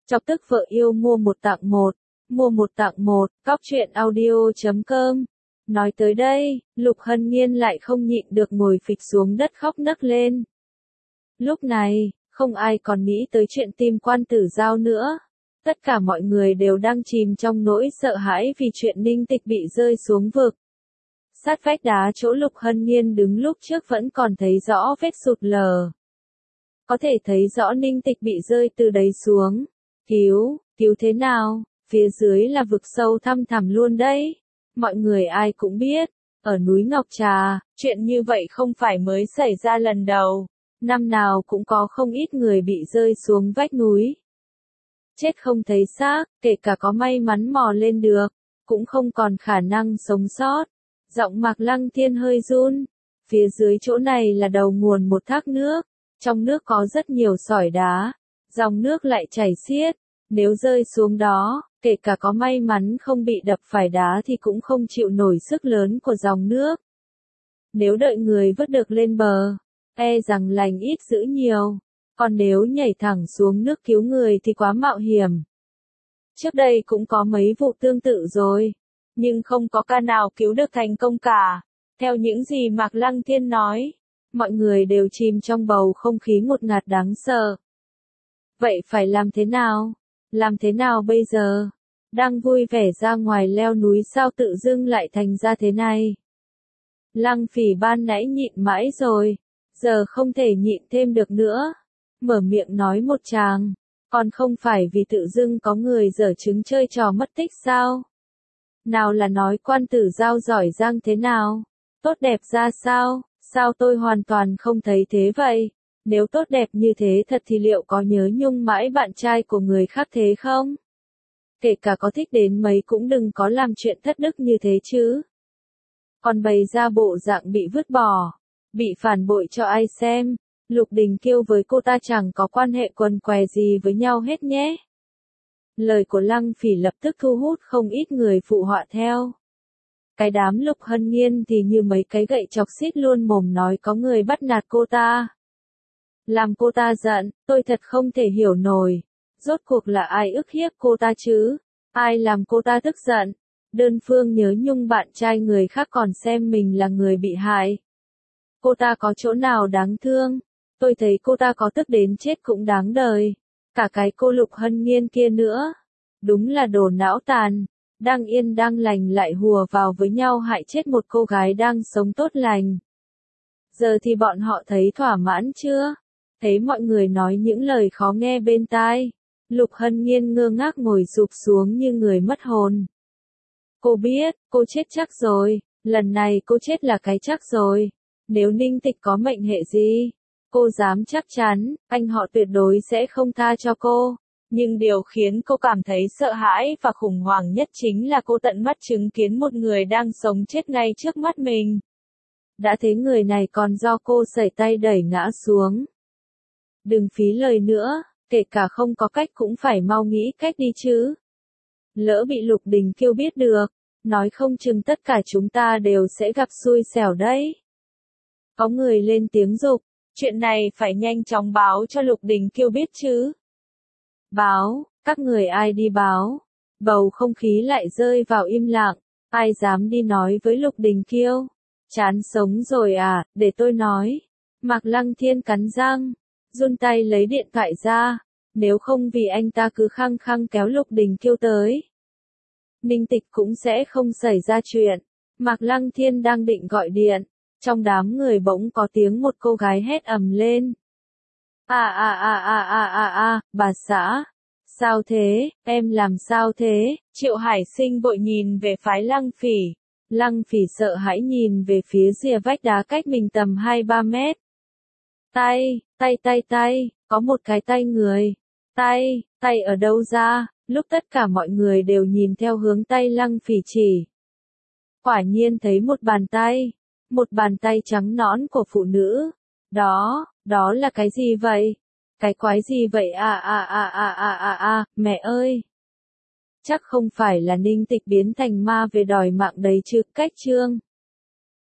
Chọc tức vợ yêu mua một tặng một. Mua một tặng một, cóc.audio.com. Nói tới đây, Lục Hân Nhiên lại không nhịn được ngồi phịch xuống đất khóc nấc lên. Lúc này, không ai còn nghĩ tới chuyện tìm Quan Tử Giao nữa. Tất cả mọi người đều đang chìm trong nỗi sợ hãi vì chuyện Ninh Tịch bị rơi xuống vực. Sát vách đá chỗ Lục Hân Nhiên đứng lúc trước vẫn còn thấy rõ vết sụt lở. Có thể thấy rõ Ninh Tịch bị rơi từ đấy xuống. Cứu thế nào? Phía dưới là vực sâu thăm thẳm luôn đấy. Mọi người ai cũng biết, ở núi Ngọc Trà, chuyện như vậy không phải mới xảy ra lần đầu. Năm nào cũng có không ít người bị rơi xuống vách núi. Chết không thấy xác, kể cả có may mắn mò lên được, cũng không còn khả năng sống sót. Giọng Mạc Lăng Thiên hơi run. Phía dưới chỗ này là đầu nguồn một thác nước. Trong nước có rất nhiều sỏi đá. Dòng nước lại chảy xiết. Nếu rơi xuống đó, kể cả có may mắn không bị đập phải đá thì cũng không chịu nổi sức lớn của dòng nước. Nếu đợi người vớt được lên bờ, e rằng lành ít dữ nhiều. Còn nếu nhảy thẳng xuống nước cứu người thì quá mạo hiểm. Trước đây cũng có mấy vụ tương tự rồi, nhưng không có ca nào cứu được thành công cả. Theo những gì Mạc Lăng Thiên nói, mọi người đều chìm trong bầu không khí ngột ngạt đáng sợ. Vậy phải làm thế nào? Làm thế nào bây giờ? Đang vui vẻ ra ngoài leo núi sao tự dưng lại thành ra thế này? Lăng Phỉ ban nãy nhịn mãi rồi, giờ không thể nhịn thêm được nữa. Mở miệng nói một tràng, còn không phải vì tự dưng có người giở trứng chơi trò mất tích sao? Nào là nói Quan Tử Giao giỏi giang thế nào? Tốt đẹp ra sao? Sao tôi hoàn toàn không thấy thế vậy? Nếu tốt đẹp như thế thật thì liệu có nhớ nhung mãi bạn trai của người khác thế không? Kể cả có thích đến mấy cũng đừng có làm chuyện thất đức như thế chứ. Còn bày ra bộ dạng bị vứt bỏ, bị phản bội cho ai xem. Lục Đình Kiêu với cô ta chẳng có quan hệ quần què gì với nhau hết nhé. Lời của Lăng Phỉ lập tức thu hút không ít người phụ họa theo. Cái đám Lục Hân Nhiên thì như mấy cái gậy chọc xít luôn mồm nói có người bắt nạt cô ta. Làm cô ta giận, tôi thật không thể hiểu nổi. Rốt cuộc là ai ức hiếp cô ta chứ? Ai làm cô ta tức giận? Đơn phương nhớ nhung bạn trai người khác còn xem mình là người bị hại. Cô ta có chỗ nào đáng thương? Tôi thấy cô ta có tức đến chết cũng đáng đời. Cả cái cô Lục Hân Nhiên kia nữa. Đúng là đồ não tàn. Đang yên đang lành lại hùa vào với nhau hại chết một cô gái đang sống tốt lành. Giờ thì bọn họ thấy thỏa mãn chưa? Thấy mọi người nói những lời khó nghe bên tai. Lục Hân Nhiên ngơ ngác ngồi sụp xuống như người mất hồn. Cô biết, cô chết chắc rồi. Lần này cô chết là cái chắc rồi. Nếu Ninh Tịch có mệnh hệ gì, cô dám chắc chắn, anh họ tuyệt đối sẽ không tha cho cô. Nhưng điều khiến cô cảm thấy sợ hãi và khủng hoảng nhất chính là cô tận mắt chứng kiến một người đang sống chết ngay trước mắt mình. Đã thế người này còn do cô sẩy tay đẩy ngã xuống. Đừng phí lời nữa, kể cả không có cách cũng phải mau nghĩ cách đi chứ. Lỡ bị Lục Đình Kiêu biết được, nói không chừng tất cả chúng ta đều sẽ gặp xui xẻo đấy. Có người lên tiếng giục, chuyện này phải nhanh chóng báo cho Lục Đình Kiêu biết chứ. Báo, các người ai đi báo? Bầu không khí lại rơi vào im lặng, ai dám đi nói với Lục Đình Kiêu? Chán sống rồi à, để tôi nói. Mạc Lăng Thiên cắn răng, run tay lấy điện thoại ra, nếu không vì anh ta cứ khăng khăng kéo Lục Đình Kiêu tới. Ninh Tịch cũng sẽ không xảy ra chuyện. Mạc Lăng Thiên đang định gọi điện, trong đám người bỗng có tiếng một cô gái hét ầm lên. Bà xã. Sao thế, em làm sao thế? Triệu Hải Sinh vội nhìn về phái Lăng Phỉ. Lăng Phỉ sợ hãi nhìn về phía rìa vách đá cách mình tầm 2-3 mét. Tay, có một cái tay người. Tay ở đâu ra? Lúc tất cả mọi người đều nhìn theo hướng tay Lăng Phỉ chỉ. Quả nhiên thấy một bàn tay trắng nõn của phụ nữ. Đó là cái gì vậy? Cái quái gì vậy mẹ ơi! Chắc không phải là Ninh Tịch biến thành ma về đòi mạng đấy chứ, cách chương.